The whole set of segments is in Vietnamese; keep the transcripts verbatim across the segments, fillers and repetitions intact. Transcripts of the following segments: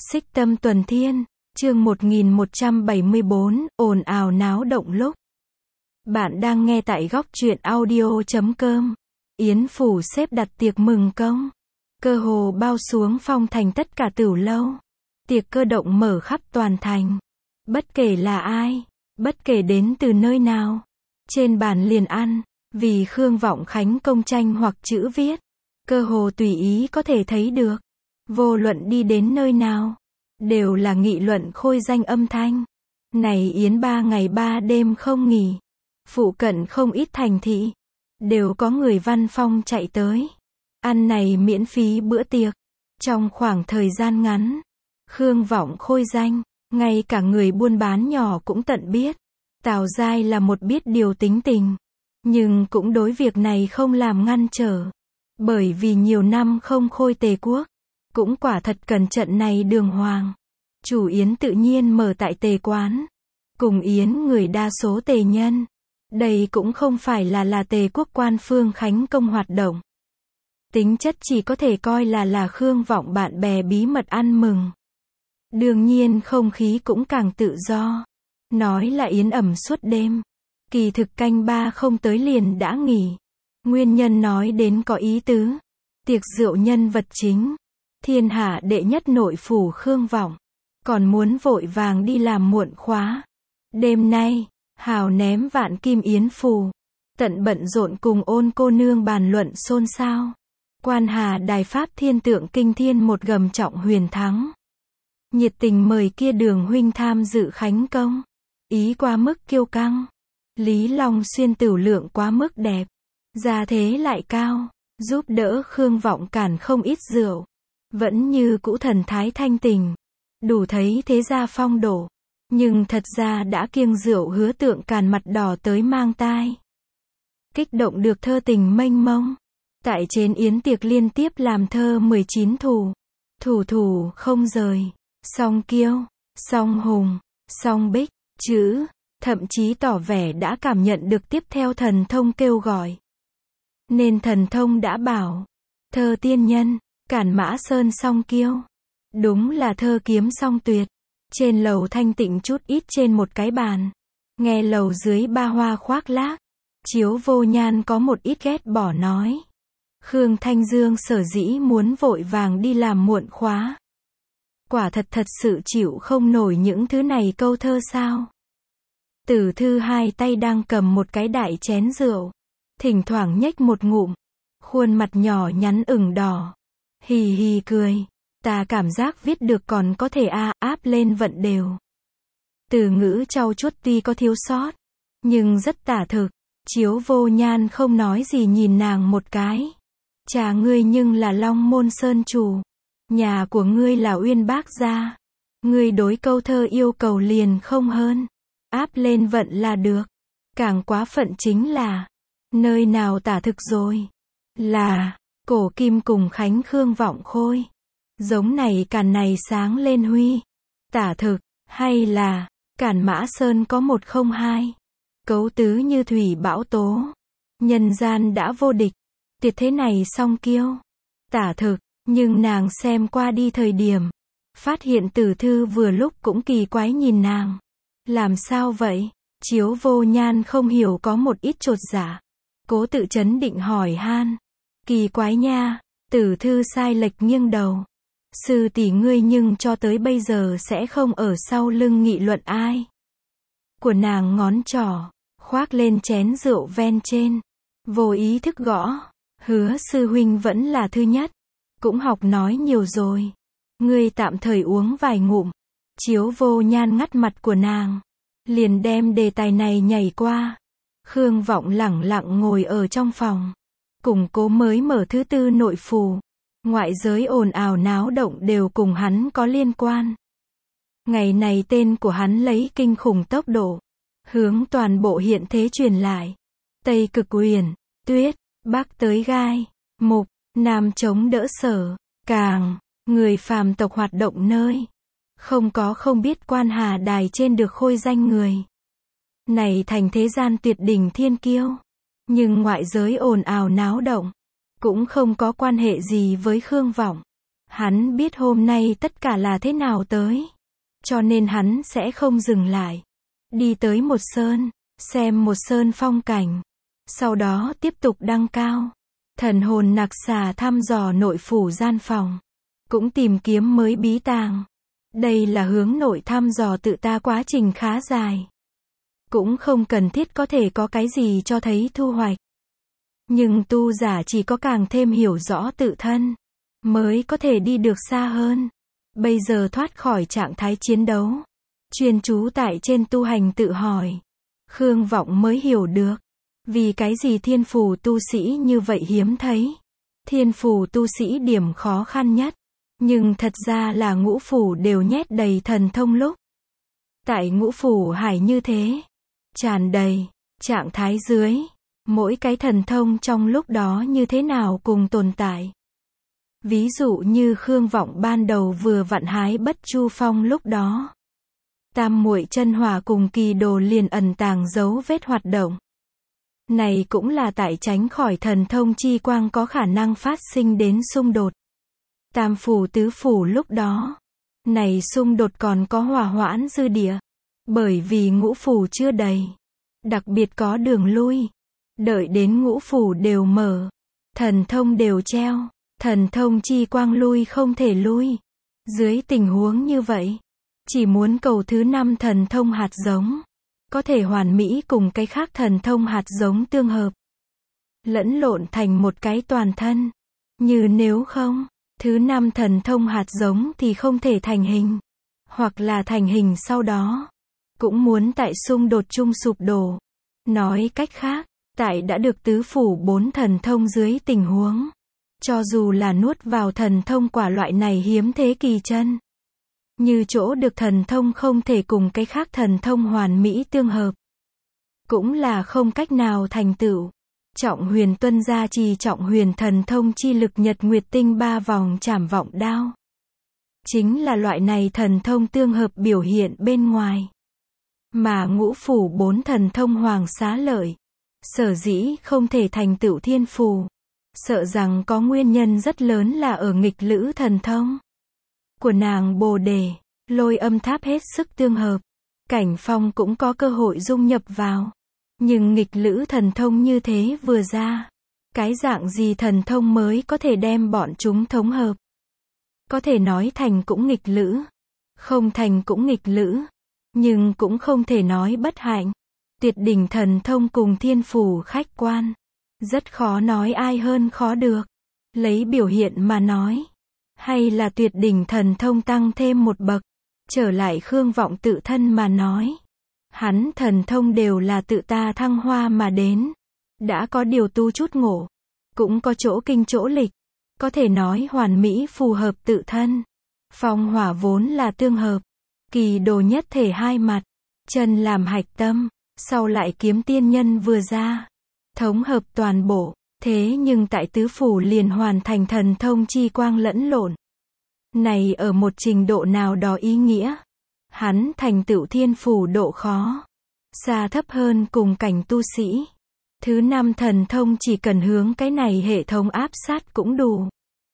Xích Tâm Tuần Thiên, chương một nghìn một trăm bảy mươi bốn, ồn ào náo động lúc. Bạn đang nghe tại góc truyện audio chấm com. Yến phủ xếp đặt tiệc mừng công. Cơ hồ bao xuống phong thành tất cả tửu lâu. Tiệc cơ động mở khắp toàn thành. Bất kể là ai, bất kể đến từ nơi nào. Trên bàn liền ăn, vì Khương Vọng Khánh công tranh hoặc chữ viết. Cơ hồ tùy ý có thể thấy được. Vô luận đi đến nơi nào, đều là nghị luận khôi danh âm thanh. Này yến ba ngày ba đêm không nghỉ. Phụ cận không ít thành thị, đều có người văn phong chạy tới. Ăn này miễn phí bữa tiệc. Trong khoảng thời gian ngắn, Khương Vọng khôi danh, ngay cả người buôn bán nhỏ cũng tận biết. Tào Giai là một biết điều tính tình, nhưng cũng đối việc này không làm ngăn trở. Bởi vì nhiều năm không khôi Tề quốc, cũng quả thật cần trận này đường hoàng. Chủ yến tự nhiên mở tại Tề quán, cùng yến người đa số Tề nhân. Đây cũng không phải là là Tề quốc quan phương khánh công hoạt động. Tính chất chỉ có thể coi là là Khương Vọng bạn bè bí mật ăn mừng. Đương nhiên không khí cũng càng tự do. Nói là yến ẩm suốt đêm. Kỳ thực canh ba không tới liền đã nghỉ. Nguyên nhân nói đến có ý tứ. Tiệc rượu nhân vật chính, thiên hạ đệ nhất nội phủ Khương Vọng, còn muốn vội vàng đi làm muộn khóa. Đêm nay, hào ném vạn kim yến phù, tận bận rộn cùng Ôn cô nương bàn luận xôn xao. Quan Hà đài pháp thiên tượng kinh thiên một gầm trọng huyền thắng. Nhiệt tình mời kia Đường huynh tham dự khánh công. Ý quá mức kiêu căng. Lý Long Xuyên tửu lượng quá mức đẹp. Gia thế lại cao, giúp đỡ Khương Vọng cản không ít rượu. Vẫn như cũ thần thái thanh tình. Đủ thấy thế gia phong độ. Nhưng thật ra đã kiêng rượu hứa tượng càn mặt đỏ tới mang tai. Kích động được thơ tình mênh mông. Tại trên yến tiệc liên tiếp làm thơ mười chín thủ. Thủ thủ không rời. Song kiêu, song hùng, song bích, chữ. Thậm chí tỏ vẻ đã cảm nhận được tiếp theo thần thông kêu gọi. Nên thần thông đã bảo. Thơ tiên nhân, cản mã sơn song kiêu. Đúng là thơ kiếm song tuyệt. Trên lầu thanh tịnh chút ít trên một cái bàn. Nghe lầu dưới ba hoa khoác lác. Chiếu Vô Nhan có một ít ghét bỏ nói. Khương Thanh Dương sở dĩ muốn vội vàng đi làm muộn khóa. Quả thật thật sự chịu không nổi những thứ này câu thơ sao. Tử Thư hai tay đang cầm một cái đại chén rượu. Thỉnh thoảng nhếch một ngụm. Khuôn mặt nhỏ nhắn ửng đỏ. Hì hì cười. Ta cảm giác viết được còn có thể a áp lên vận đều. Từ ngữ trau chuốt tuy có thiếu sót, nhưng rất tả thực. Chiếu Vô Nhan không nói gì nhìn nàng một cái. Cha ngươi nhưng là Long Môn Sơn chủ. Nhà của ngươi là Uyên Bác gia. Ngươi đối câu thơ yêu cầu liền không hơn. Áp lên vận là được. Càng quá phận chính là. Nơi nào tả thực rồi. Là. Cổ kim cùng khánh Khương Vọng khôi. Giống này càn này sáng lên huy. Tả thực. Hay là. Cản mã sơn có một không hai. Cấu tứ như thủy bão tố. Nhân gian đã vô địch. Tiệt thế này song kiêu. Tả thực. Nhưng nàng xem qua đi thời điểm. Phát hiện Tử Thư vừa lúc cũng kỳ quái nhìn nàng. Làm sao vậy? Chiếu Vô Nhan không hiểu có một ít chột dạ. Cố tự chấn định hỏi han. Kỳ quái nha. Tử Thư sai lệch nghiêng đầu. Sư tỷ ngươi nhưng cho tới bây giờ sẽ không ở sau lưng nghị luận ai. Của nàng ngón trỏ, khoác lên chén rượu ven trên. Vô ý thức gõ. Hứa sư huynh vẫn là thứ nhất. Cũng học nói nhiều rồi. Ngươi tạm thời uống vài ngụm. Chiếu Vô Nhan ngắt mặt của nàng. Liền đem đề tài này nhảy qua. Khương Vọng lẳng lặng ngồi ở trong phòng. Cùng Cố mới mở thứ tư nội phủ. Ngoại giới ồn ào náo động đều cùng hắn có liên quan. Ngày này tên của hắn lấy kinh khủng tốc độ. Hướng toàn bộ hiện thế truyền lại. Tây cực Uyển, Tuyết, Bắc tới Gai, Mục, Nam chống đỡ Sở, Càng, người phàm tộc hoạt động nơi. Không có không biết Quan Hà đài trên được khôi danh người. Này thành thế gian tuyệt đỉnh thiên kiêu. Nhưng ngoại giới ồn ào náo động. Cũng không có quan hệ gì với Khương Vọng. Hắn biết hôm nay tất cả là thế nào tới. Cho nên hắn sẽ không dừng lại. Đi tới một sơn, xem một sơn phong cảnh. Sau đó tiếp tục đăng cao. Thần hồn nặc xà thăm dò nội phủ gian phòng. Cũng tìm kiếm mới bí tàng. Đây là hướng nội thăm dò tự ta quá trình khá dài. Cũng không cần thiết có thể có cái gì cho thấy thu hoạch. Nhưng tu giả chỉ có càng thêm hiểu rõ tự thân, mới có thể đi được xa hơn. Bây giờ thoát khỏi trạng thái chiến đấu, chuyên chú tại trên tu hành tự hỏi. Khương Vọng mới hiểu được, vì cái gì thiên phù tu sĩ như vậy hiếm thấy. Thiên phù tu sĩ điểm khó khăn nhất, nhưng thật ra là ngũ phủ đều nhét đầy thần thông lúc. Tại ngũ phủ hải như thế, tràn đầy, trạng thái dưới, mỗi cái thần thông trong lúc đó như thế nào cùng tồn tại. Ví dụ như Khương Vọng ban đầu vừa vặn hái bất chu phong lúc đó. Tam muội chân hỏa cùng kỳ đồ liền ẩn tàng dấu vết hoạt động. Này cũng là tại tránh khỏi thần thông chi quang có khả năng phát sinh đến xung đột. Tam phủ tứ phủ lúc đó, này xung đột còn có hòa hoãn dư địa. Bởi vì ngũ phủ chưa đầy, đặc biệt có đường lui. Đợi đến ngũ phủ đều mở, thần thông đều treo, thần thông chi quang lui không thể lui. Dưới tình huống như vậy, chỉ muốn cầu thứ năm thần thông hạt giống, có thể hoàn mỹ cùng cái khác thần thông hạt giống tương hợp, lẫn lộn thành một cái toàn thân. Như nếu không, thứ năm thần thông hạt giống thì không thể thành hình, hoặc là thành hình sau đó, cũng muốn tại xung đột chung sụp đổ. Nói cách khác, tại đã được tứ phủ bốn thần thông dưới tình huống, cho dù là nuốt vào thần thông quả loại này hiếm thế kỳ chân, như chỗ được thần thông không thể cùng cái khác thần thông hoàn mỹ tương hợp, cũng là không cách nào thành tựu. Trọng huyền tuân gia trì trọng huyền thần thông chi lực nhật nguyệt tinh ba vòng chảm vọng đao. Chính là loại này thần thông tương hợp biểu hiện bên ngoài. Mà ngũ phủ bốn thần thông hoàng xá lợi, sở dĩ không thể thành tựu thiên phù, sợ rằng có nguyên nhân rất lớn là ở nghịch lữ thần thông của nàng Bồ Đề, lôi âm tháp hết sức tương hợp. Cảnh Phong cũng có cơ hội dung nhập vào. Nhưng nghịch lữ thần thông như thế vừa ra, cái dạng gì thần thông mới có thể đem bọn chúng thống hợp? Có thể nói thành cũng nghịch lữ, không thành cũng nghịch lữ, nhưng cũng không thể nói bất hạnh. Tuyệt đỉnh thần thông cùng thiên phủ khách quan, rất khó nói ai hơn khó được. Lấy biểu hiện mà nói, hay là tuyệt đỉnh thần thông tăng thêm một bậc. Trở lại Khương Vọng tự thân mà nói, hắn thần thông đều là tự ta thăng hoa mà đến. Đã có điều tu chút ngộ, cũng có chỗ kinh chỗ lịch, có thể nói hoàn mỹ phù hợp tự thân. Phong hỏa vốn là tương hợp, kỳ đồ nhất thể hai mặt, chân làm hạch tâm, sau lại kiếm tiên nhân vừa ra, thống hợp toàn bộ. Thế nhưng tại tứ phủ liền hoàn thành thần thông chi quang lẫn lộn. Này ở một trình độ nào đó ý nghĩa, hắn thành tựu thiên phủ độ khó xa thấp hơn cùng cảnh tu sĩ. Thứ năm thần thông chỉ cần hướng cái này hệ thống áp sát cũng đủ,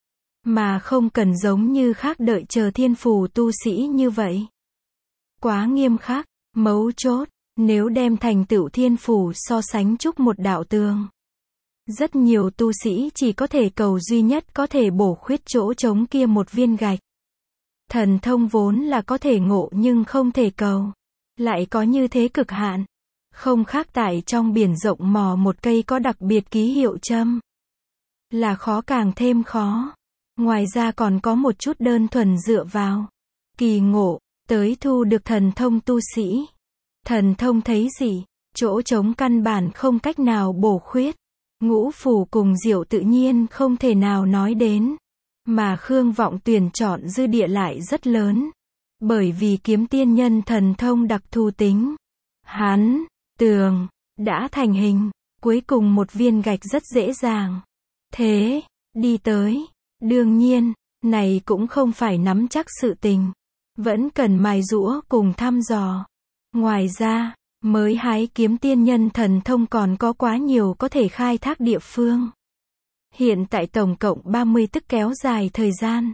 mà không cần giống như khác đợi chờ thiên phủ tu sĩ như vậy. Quá nghiêm khắc, mấu chốt, nếu đem thành tựu thiên phủ so sánh chúc một đạo tường. Rất nhiều tu sĩ chỉ có thể cầu duy nhất có thể bổ khuyết chỗ trống kia một viên gạch. Thần thông vốn là có thể ngộ nhưng không thể cầu, lại có như thế cực hạn. Không khác tại trong biển rộng mò một cây có đặc biệt ký hiệu châm. Là khó càng thêm khó. Ngoài ra còn có một chút đơn thuần dựa vào kỳ ngộ, tới thu được thần thông tu sĩ. Thần thông thấy gì, chỗ trống căn bản không cách nào bổ khuyết. Ngũ phủ cùng diệu tự nhiên không thể nào nói đến. Mà Khương Vọng tuyển chọn dư địa lại rất lớn. Bởi vì kiếm tiên nhân thần thông đặc thù tính. Hắn, tường, đã thành hình. Cuối cùng một viên gạch rất dễ dàng. Thế, đi tới. Đương nhiên, này cũng không phải nắm chắc sự tình. Vẫn cần mài giũa cùng thăm dò. Ngoài ra, mới hái kiếm tiên nhân thần thông còn có quá nhiều có thể khai thác địa phương. Hiện tại tổng cộng ba mươi tức kéo dài thời gian.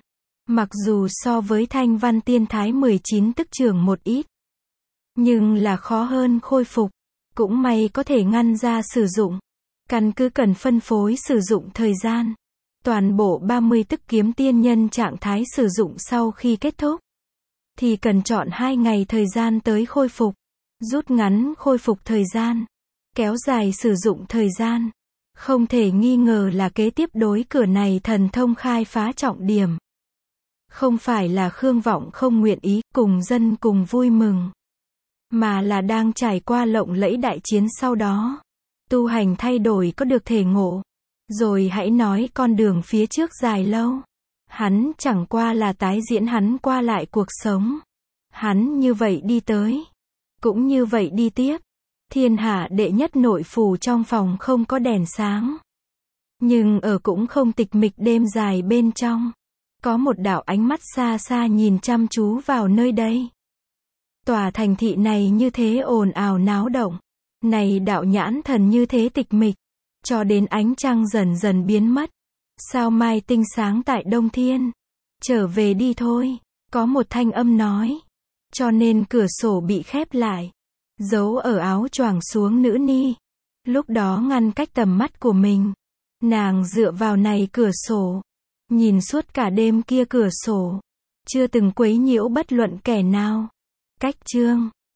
Mặc dù so với Thanh Văn Tiên Thái mười chín tức trưởng một ít, nhưng là khó hơn khôi phục. Cũng may có thể ngăn ra sử dụng. Căn cứ cần phân phối sử dụng thời gian. Toàn bộ ba mươi tức kiếm tiên nhân trạng thái sử dụng sau khi kết thúc, thì cần chọn hai ngày thời gian tới khôi phục. Rút ngắn khôi phục thời gian, kéo dài sử dụng thời gian. Không thể nghi ngờ là kế tiếp đối cửa này thần thông khai phá trọng điểm. Không phải là Khương Vọng không nguyện ý cùng dân cùng vui mừng, mà là đang trải qua lộng lẫy đại chiến sau đó. Tu hành thay đổi có được thể ngộ. Rồi hãy nói con đường phía trước dài lâu. Hắn chẳng qua là tái diễn hắn qua lại cuộc sống. Hắn như vậy đi tới, cũng như vậy đi tiếp. Thiên hạ đệ nhất nội phủ trong phòng không có đèn sáng, nhưng ở cũng không tịch mịch đêm dài bên trong. Có một đạo ánh mắt xa xa nhìn chăm chú vào nơi đây. Tòa thành thị này như thế ồn ào náo động. Này đạo nhãn thần như thế tịch mịch. Cho đến ánh trăng dần dần biến mất. Sao mai tinh sáng tại Đông Thiên. Trở về đi thôi. Có một thanh âm nói. Cho nên cửa sổ bị khép lại. Giấu ở áo choàng xuống nữ ni. Lúc đó ngăn cách tầm mắt của mình. Nàng dựa vào này cửa sổ. Nhìn suốt cả đêm kia cửa sổ. Chưa từng quấy nhiễu bất luận kẻ nào. Cách chương